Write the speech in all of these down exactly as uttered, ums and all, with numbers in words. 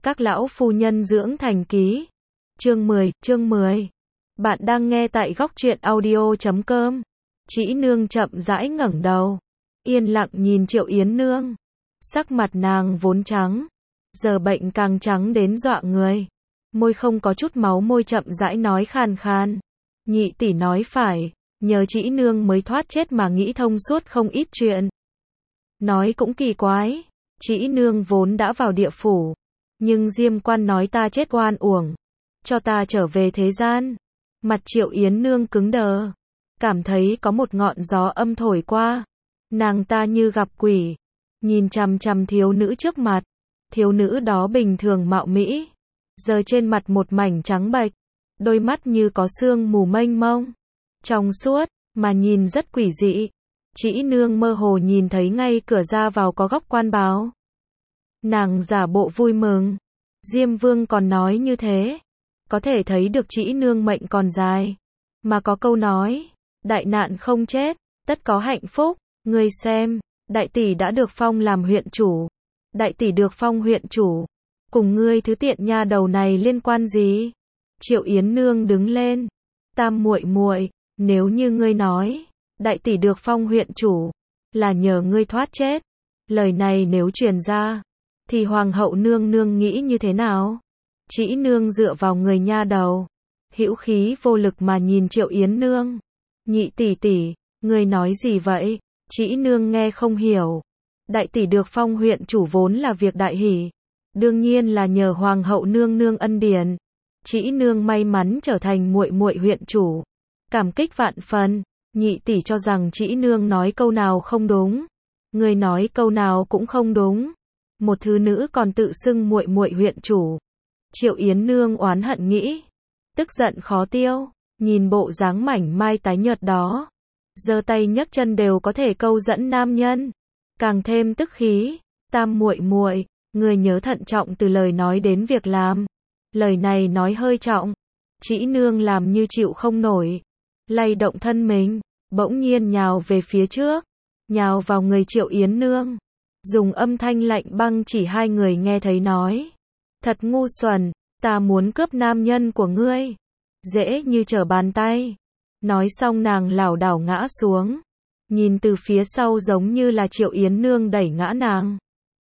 Các lão phu nhân dưỡng thành ký. Chương mười, chương mười. Bạn đang nghe tại góc truyện audio chấm com. Trĩ Nương chậm rãi ngẩng đầu, yên lặng nhìn Triệu Yến Nương. Sắc mặt nàng vốn trắng, giờ bệnh càng trắng đến dọa người. Môi không có chút máu môi chậm rãi nói khàn khàn. Nhị tỷ nói phải, nhờ Trĩ Nương mới thoát chết mà nghĩ thông suốt không ít chuyện. Nói cũng kỳ quái, Trĩ Nương vốn đã vào địa phủ, nhưng Diêm Quan nói ta chết oan uổng, cho ta trở về thế gian. Mặt Triệu Yến Nương cứng đờ, cảm thấy có một ngọn gió âm thổi qua. Nàng ta như gặp quỷ, nhìn chằm chằm thiếu nữ trước mặt. Thiếu nữ đó bình thường mạo mỹ, giờ trên mặt một mảnh trắng bệch, đôi mắt như có sương mù mênh mông, trong suốt, mà nhìn rất quỷ dị. Trĩ Nương mơ hồ nhìn thấy ngay cửa ra vào có góc quan báo. Nàng giả bộ vui mừng. Diêm Vương còn nói như thế, có thể thấy được Trĩ Nương mệnh còn dài. Mà có câu nói, đại nạn không chết, tất có hạnh phúc. Ngươi xem, đại tỷ đã được phong làm huyện chủ. Đại tỷ được phong huyện chủ, cùng ngươi thứ tiện nha đầu này liên quan gì? Triệu Yến Nương đứng lên. Tam muội muội, nếu như ngươi nói, đại tỷ được phong huyện chủ, là nhờ ngươi thoát chết. Lời này nếu truyền ra, thì hoàng hậu nương nương nghĩ như thế nào? Trĩ Nương dựa vào người nha đầu, hữu khí vô lực mà nhìn Triệu Yến Nương. Nhị tỷ tỷ, ngươi nói gì vậy? Trĩ Nương nghe không hiểu. Đại tỷ được phong huyện chủ vốn là việc đại hỷ, đương nhiên là nhờ hoàng hậu nương nương ân điển. Trĩ Nương may mắn trở thành muội muội huyện chủ, cảm kích vạn phần. Nhị tỷ cho rằng Trĩ Nương nói câu nào không đúng, người nói câu nào cũng không đúng. Một thứ nữ còn tự xưng muội muội huyện chủ. Triệu Yến Nương oán hận nghĩ, tức giận khó tiêu, nhìn bộ dáng mảnh mai tái nhợt đó, giơ tay nhấc chân đều có thể câu dẫn nam nhân, càng thêm tức khí. Tam muội muội, người nhớ thận trọng từ lời nói đến việc làm. Lời này nói hơi trọng. Trĩ Nương làm như chịu không nổi, lay động thân mình, bỗng nhiên nhào về phía trước, nhào vào người Triệu Yến Nương, dùng âm thanh lạnh băng chỉ hai người nghe thấy nói, thật ngu xuẩn, ta muốn cướp nam nhân của ngươi, dễ như trở bàn tay. Nói xong nàng lảo đảo ngã xuống, nhìn từ phía sau giống như là Triệu Yến Nương đẩy ngã nàng.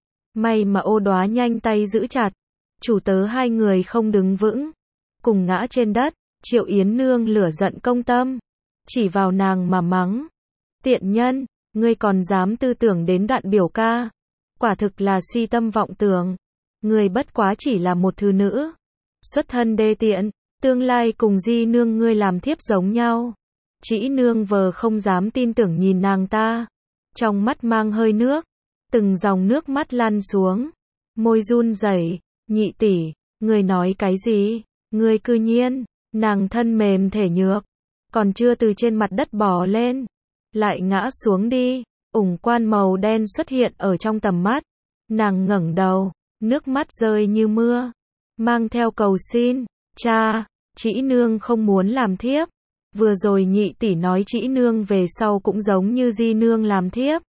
May mà Ô Đóa nhanh tay giữ chặt, chủ tớ hai người không đứng vững, cùng ngã trên đất. Triệu Yến Nương lửa giận công tâm, chỉ vào nàng mà mắng. Tiện nhân, ngươi còn dám tư tưởng đến đoạn biểu ca, quả thực là si tâm vọng tưởng. Ngươi bất quá chỉ là một thứ nữ, xuất thân đê tiện, tương lai cùng Di Nương ngươi làm thiếp giống nhau. Trĩ Nương vờ không dám tin tưởng nhìn nàng ta, trong mắt mang hơi nước, từng dòng nước mắt lăn xuống, môi run rẩy. Nhị tỷ, ngươi nói cái gì? Ngươi cư nhiên, nàng thân mềm thể nhược, còn chưa từ trên mặt đất bò lên, lại ngã xuống đi. Ủng quan màu đen xuất hiện ở trong tầm mắt, nàng ngẩng đầu, nước mắt rơi như mưa, mang theo cầu xin. Cha, Trĩ Nương không muốn làm thiếp. Vừa rồi nhị tỷ nói Trĩ Nương về sau cũng giống như Di Nương làm thiếp.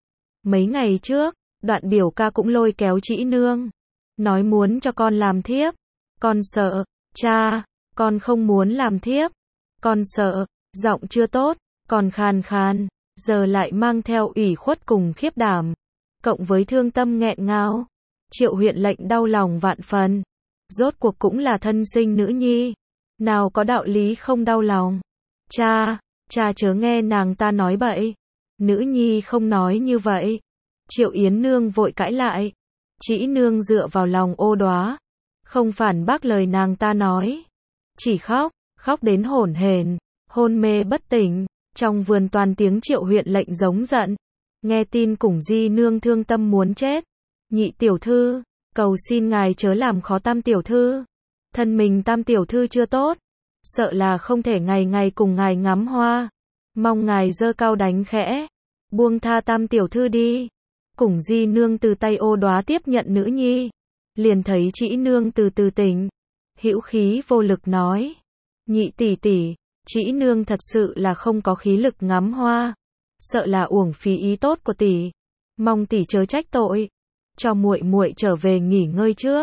Mấy ngày trước, đoạn biểu ca cũng lôi kéo Trĩ Nương, nói muốn cho con làm thiếp. Con sợ. Cha, con không muốn làm thiếp. Con sợ. Giọng chưa tốt, còn khàn khàn, giờ lại mang theo ủy khuất cùng khiếp đảm, cộng với thương tâm nghẹn ngào. Triệu huyện lệnh đau lòng vạn phần, rốt cuộc cũng là thân sinh nữ nhi, nào có đạo lý không đau lòng. Cha, cha chớ nghe nàng ta nói bậy, nữ nhi không nói như vậy. Triệu Yến Nương vội cãi lại. Trĩ Nương dựa vào lòng Ô Đóa, không phản bác lời nàng ta nói, chỉ khóc, khóc đến hổn hển, hôn mê bất tỉnh. Trong vườn toàn tiếng Triệu huyện lệnh giống giận, nghe tin cùng Di Nương thương tâm muốn chết. Nhị tiểu thư, cầu xin ngài chớ làm khó Tam tiểu thư, thân mình Tam tiểu thư chưa tốt, sợ là không thể ngày ngày cùng ngài ngắm hoa, mong ngài giơ cao đánh khẽ, buông tha Tam tiểu thư đi. Cùng Di Nương từ tay Ô Đóa tiếp nhận nữ nhi, liền thấy Trĩ Nương từ từ tỉnh, hữu khí vô lực nói, nhị tỷ tỷ, Trĩ Nương thật sự là không có khí lực ngắm hoa, sợ là uổng phí ý tốt của tỷ, mong tỷ chớ trách tội, cho muội muội trở về nghỉ ngơi trước.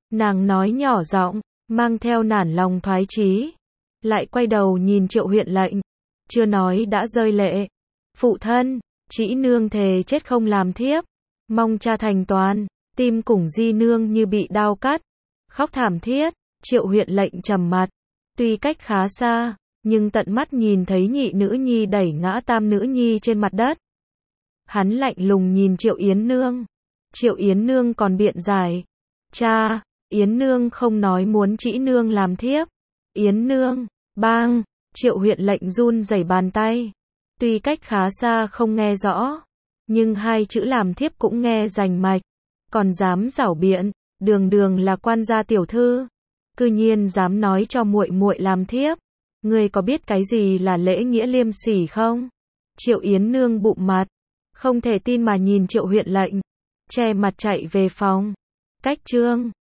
Nàng nói nhỏ giọng, mang theo nản lòng thoái chí. Lại quay đầu nhìn Triệu huyện lệnh. Chưa nói đã rơi lệ. Phụ thân, trĩ nương thề chết không làm thiếp. Mong cha thành toàn. Tim Củng Di nương như bị đao cắt. Khóc thảm thiết. Triệu huyện lệnh trầm mặt. Tuy cách khá xa, nhưng tận mắt nhìn thấy nhị nữ nhi đẩy ngã tam nữ nhi trên mặt đất. Hắn lạnh lùng nhìn Triệu Yến nương. Triệu Yến nương còn biện giải. Cha, Yến nương không nói muốn trĩ nương làm thiếp. Yến nương, bang, Triệu huyện lệnh run rẩy bàn tay. Tuy cách khá xa không nghe rõ, nhưng hai chữ làm thiếp cũng nghe rành mạch. Còn dám giảo biện, đường đường là quan gia tiểu thư, cư nhiên dám nói cho muội muội làm thiếp. Ngươi có biết cái gì là lễ nghĩa liêm sỉ không? Triệu Yến nương bụng mặt, không thể tin mà nhìn Triệu huyện lệnh, che mặt chạy về phòng. Cách chương